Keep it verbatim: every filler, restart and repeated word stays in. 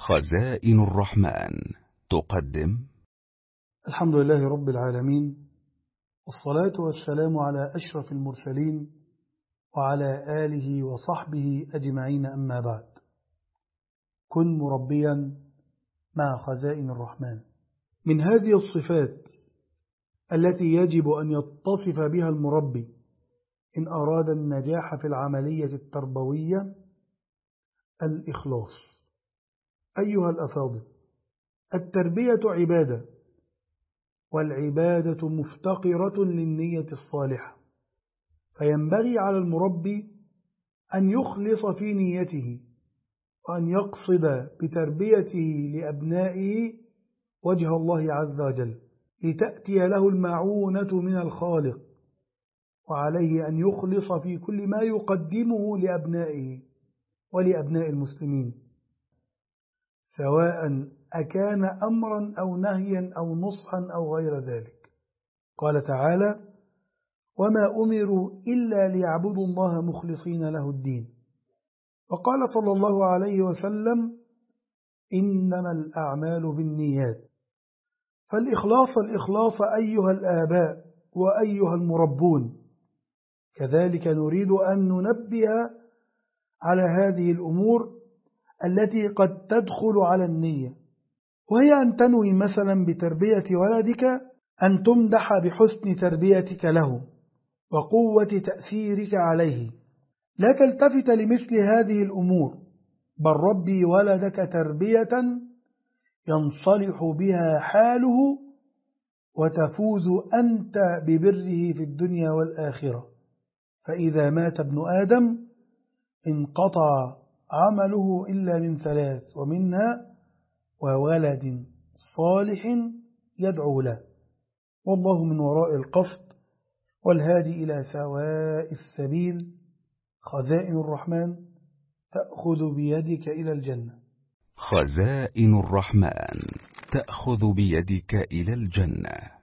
خزائن الرحمن تقدم. الحمد لله رب العالمين، والصلاة والسلام على أشرف المرسلين وعلى آله وصحبه أجمعين، أما بعد. كن مربيا مع خزائن الرحمن. من هذه الصفات التي يجب أن يتصف بها المربي إن أراد النجاح في العملية التربوية الإخلاص. أيها الأفاضل، التربية عبادة، والعبادة مفتقرة للنية الصالحة، فينبغي على المربي أن يخلص في نيته، وأن يقصد بتربيته لأبنائه وجه الله عز وجل، لتأتي له المعونة من الخالق، وعليه أن يخلص في كل ما يقدمه لأبنائه ولأبناء المسلمين، سواء أكان أمرا أو نهيا أو نصحا أو غير ذلك. قال تعالى: وما أمروا إلا ليعبدوا الله مخلصين له الدين. وقال صلى الله عليه وسلم: إنما الأعمال بالنيات. فالإخلاص الإخلاص أيها الآباء وأيها المربون. كذلك نريد أن ننبه على هذه الأمور التي قد تدخل على النية، وهي أن تنوي مثلا بتربية ولدك أن تمدح بحسن تربيتك له وقوة تأثيرك عليه. لا تلتفت لمثل هذه الأمور، بل ربي ولدك تربية ينصلح بها حاله، وتفوز أنت ببره في الدنيا والآخرة. فإذا مات ابن آدم انقطع عمله إلا من ثلاث، ومنها وولد صالح يدعو له. والله من وراء القصد والهادي إلى سواء السبيل. خزائن الرحمن تأخذ بيدك إلى الجنة. خزائن الرحمن تأخذ بيدك إلى الجنة.